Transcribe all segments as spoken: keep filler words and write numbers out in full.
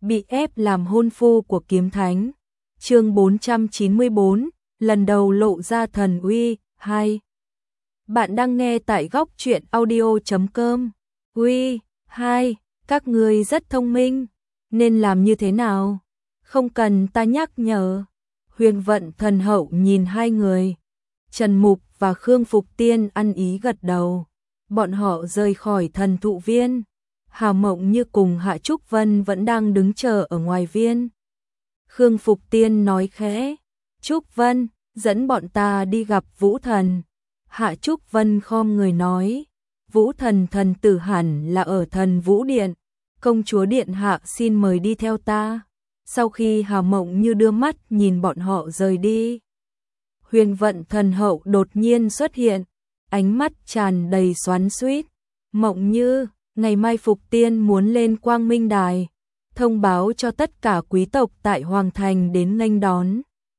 bị ép làm hôn phu của kiếm thánh. Chương bốn trăm chín mươi bốn, lần đầu lộ ra thần uy. Hai. Bạn đang nghe tại góc truyện audio chấm com. Uy, hai, các ngươi rất thông minh, nên làm như thế nào? Không cần ta nhắc nhở. Huyền Vận Thần Hậu nhìn hai người, Trần Mục và Khương Phục Tiên ăn ý gật đầu. Bọn họ rời khỏi thần thụ viên. Hà Mộng Như cùng Hạ Trúc Vân vẫn đang đứng chờ ở ngoài viên. Khương Phục Tiên nói khẽ, Trúc Vân, dẫn bọn ta đi gặp Vũ Thần. Hạ Trúc Vân khom người nói, Vũ Thần thần tử hẳn là ở thần Vũ Điện. Công chúa Điện Hạ xin mời đi theo ta. Sau khi Hà Mộng Như đưa mắt nhìn bọn họ rời đi, Huyền Vận Thần Hậu đột nhiên xuất hiện, ánh mắt tràn đầy xoắn xuýt. Mộng Như, ngày mai Phục Tiên muốn lên Quang Minh Đài, thông báo cho tất cả quý tộc tại Hoàng Thành đến nghênh đón.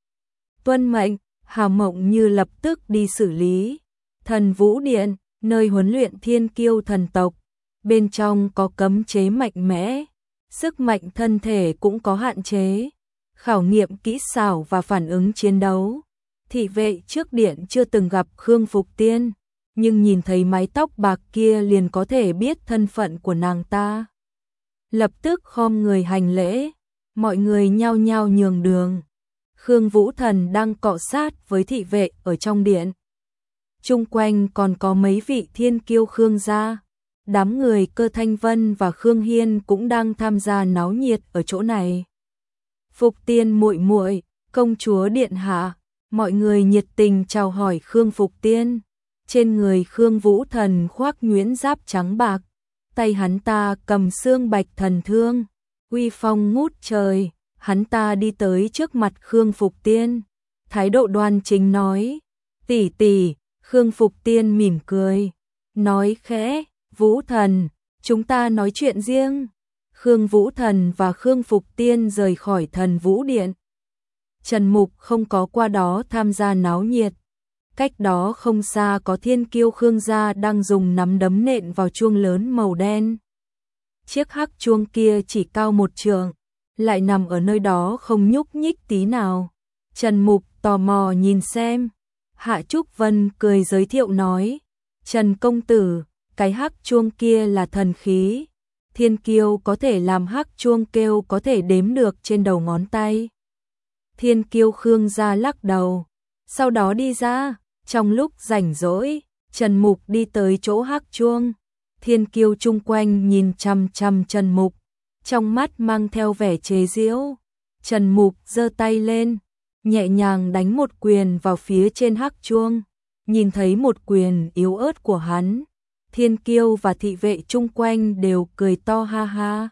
Tuân mệnh. Hà Mộng Như lập tức đi xử lý. Thần Vũ Điện, nơi huấn luyện thiên kiêu thần tộc, bên trong có cấm chế mạnh mẽ, sức mạnh thân thể cũng có hạn chế, khảo nghiệm kỹ xảo và phản ứng chiến đấu. Thị vệ trước điện chưa từng gặp Khương Phục Tiên, nhưng nhìn thấy mái tóc bạc kia liền có thể biết thân phận của nàng ta. Lập tức khom người hành lễ, mọi người nhao nhao nhường đường. Khương Vũ Thần đang cọ sát với thị vệ ở trong điện. Chung quanh còn có mấy vị thiên kiêu Khương gia. Đám người Cơ Thanh Vân và Khương Hiên cũng đang tham gia náo nhiệt ở chỗ này. Phục Tiên muội muội, công chúa Điện Hạ, mọi người nhiệt tình chào hỏi Khương Phục Tiên. Trên người Khương Vũ Thần khoác nhuyễn giáp trắng bạc, tay hắn ta cầm xương bạch thần thương, uy phong ngút trời. Hắn ta đi tới trước mặt Khương Phục Tiên, thái độ đoan chính nói, tỷ tỷ. Khương Phục Tiên mỉm cười, nói khẽ, Vũ Thần, chúng ta nói chuyện riêng. Khương Vũ Thần và Khương Phục Tiên rời khỏi thần Vũ Điện. Trần Mục không có qua đó tham gia náo nhiệt. Cách đó không xa có thiên kiêu Khương gia đang dùng nắm đấm nện vào chuông lớn màu đen. Chiếc hắc chuông kia chỉ cao một trượng, lại nằm ở nơi đó không nhúc nhích tí nào. Trần Mục tò mò nhìn xem. Hạ Trúc Vân cười giới thiệu nói, Trần công tử, cái hắc chuông kia là thần khí. Thiên kiêu có thể làm hắc chuông kêu có thể đếm được trên đầu ngón tay. Thiên kiêu Khương gia lắc đầu, sau đó đi ra. Trong lúc rảnh rỗi, Trần Mục đi tới chỗ hắc chuông. Thiên kiêu chung quanh nhìn chằm chằm Trần Mục, trong mắt mang theo vẻ chế giễu. Trần Mục giơ tay lên, nhẹ nhàng đánh một quyền vào phía trên hắc chuông. Nhìn thấy một quyền yếu ớt của hắn, thiên kiêu và thị vệ chung quanh đều cười to ha ha.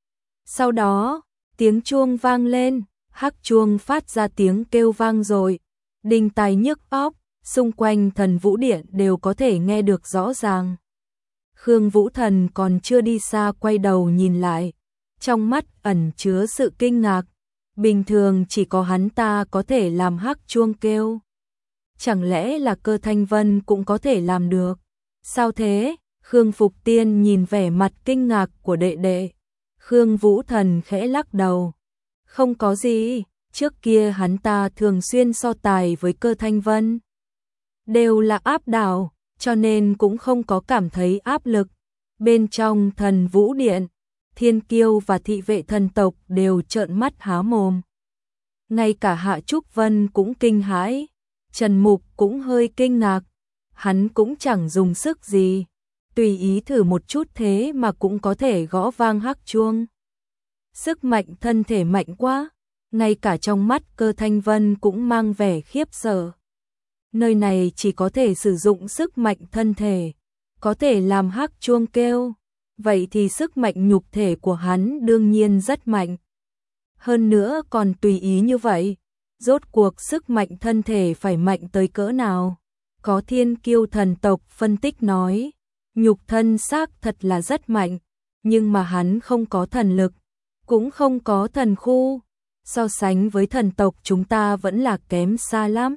Sau đó, tiếng chuông vang lên, hắc chuông phát ra tiếng kêu vang dội, đinh tai nhức óc, xung quanh thần Vũ Điện đều có thể nghe được rõ ràng. Khương Vũ Thần còn chưa đi xa quay đầu nhìn lại, trong mắt ẩn chứa sự kinh ngạc. Bình thường chỉ có hắn ta có thể làm hắc chuông kêu. Chẳng lẽ là Cơ Thanh Vân cũng có thể làm được? Sao thế? Khương Phục Tiên nhìn vẻ mặt kinh ngạc của đệ đệ. Khương Vũ Thần khẽ lắc đầu. Không có gì, trước kia hắn ta thường xuyên so tài với Cơ Thanh Vân. Đều là áp đảo, cho nên cũng không có cảm thấy áp lực. Bên trong thần Vũ Điện, thiên kiêu và thị vệ thần tộc đều trợn mắt há mồm. Ngay cả Hạ Trúc Vân cũng kinh hãi, Trần Mục cũng hơi kinh ngạc. Hắn cũng chẳng dùng sức gì, tùy ý thử một chút thế mà cũng có thể gõ vang hắc chuông. Sức mạnh thân thể mạnh quá, ngay cả trong mắt Cơ Thanh Vân cũng mang vẻ khiếp sợ. Nơi này chỉ có thể sử dụng sức mạnh thân thể, có thể làm hắc chuông kêu. Vậy thì sức mạnh nhục thể của hắn đương nhiên rất mạnh. Hơn nữa còn tùy ý như vậy, rốt cuộc sức mạnh thân thể phải mạnh tới cỡ nào? Có thiên kiêu thần tộc phân tích nói, nhục thân xác thật là rất mạnh, nhưng mà hắn không có thần lực, cũng không có thần khu. So sánh với thần tộc chúng ta vẫn là kém xa lắm.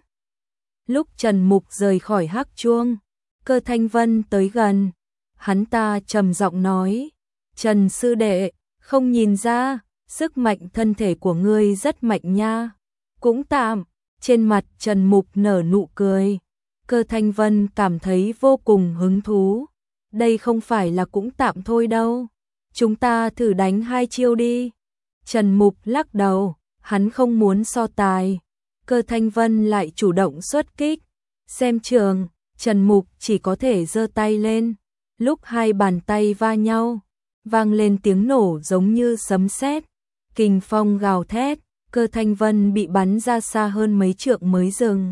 Lúc Trần Mục rời khỏi hắc chuông, Cơ Thanh Vân tới gần. Hắn ta trầm giọng nói, Trần sư đệ, không nhìn ra, sức mạnh thân thể của ngươi rất mạnh nha. Cũng tạm. Trên mặt Trần Mục nở nụ cười. Cơ Thanh Vân cảm thấy vô cùng hứng thú. Đây không phải là cũng tạm thôi đâu. Chúng ta thử đánh hai chiêu đi. Trần Mục lắc đầu, hắn không muốn so tài. Cơ Thanh Vân lại chủ động xuất kích. Xem trường, Trần Mục chỉ có thể giơ tay lên. Lúc hai bàn tay va nhau, vang lên tiếng nổ giống như sấm sét. Kình phong gào thét, Cơ Thanh Vân bị bắn ra xa hơn mấy trượng mới dừng.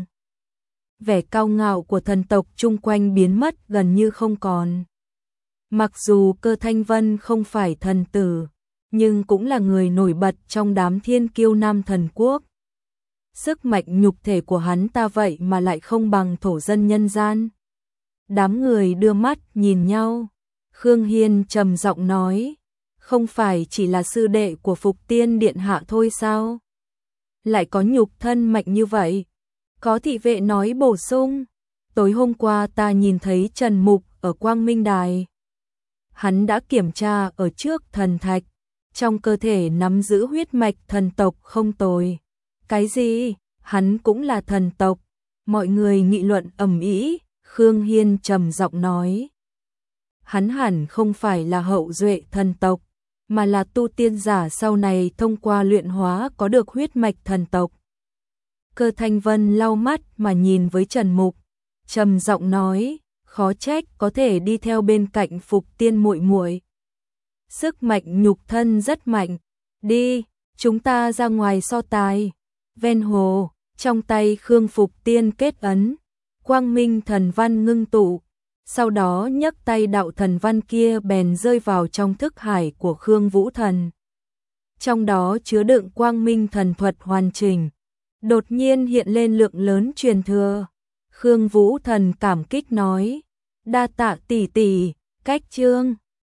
Vẻ cao ngạo của thần tộc chung quanh biến mất gần như không còn. Mặc dù Cơ Thanh Vân không phải thần tử, nhưng cũng là người nổi bật trong đám thiên kiêu Nam Thần Quốc. Sức mạnh nhục thể của hắn ta vậy mà lại không bằng thổ dân nhân gian. Đám người đưa mắt nhìn nhau. Khương Hiên trầm giọng nói, không phải chỉ là sư đệ của Phục Tiên Điện Hạ thôi sao? Lại có nhục thân mạnh như vậy. Có thị vệ nói bổ sung, tối hôm qua ta nhìn thấy Trần Mục ở Quang Minh Đài. Hắn đã kiểm tra ở trước thần thạch, trong cơ thể nắm giữ huyết mạch thần tộc không tồi. Cái gì? Hắn cũng là thần tộc. Mọi người nghị luận ầm ĩ. Khương Hiên trầm giọng nói, hắn hẳn không phải là hậu duệ thần tộc, mà là tu tiên giả sau này thông qua luyện hóa có được huyết mạch thần tộc. Cơ Thanh Vân lau mắt mà nhìn với Trần Mục, trầm giọng nói, khó trách có thể đi theo bên cạnh Phục Tiên muội muội. Sức mạnh nhục thân rất mạnh. Đi, chúng ta ra ngoài so tài. Ven hồ, trong tay Khương Phục Tiên kết ấn, quang minh thần văn ngưng tụ, sau đó nhấc tay đạo thần văn kia bèn rơi vào trong thức hải của Khương Vũ Thần. Trong đó chứa đựng quang minh thần thuật hoàn chỉnh, đột nhiên hiện lên lượng lớn truyền thừa. Khương Vũ Thần cảm kích nói, đa tạ tỷ tỷ, cách chương.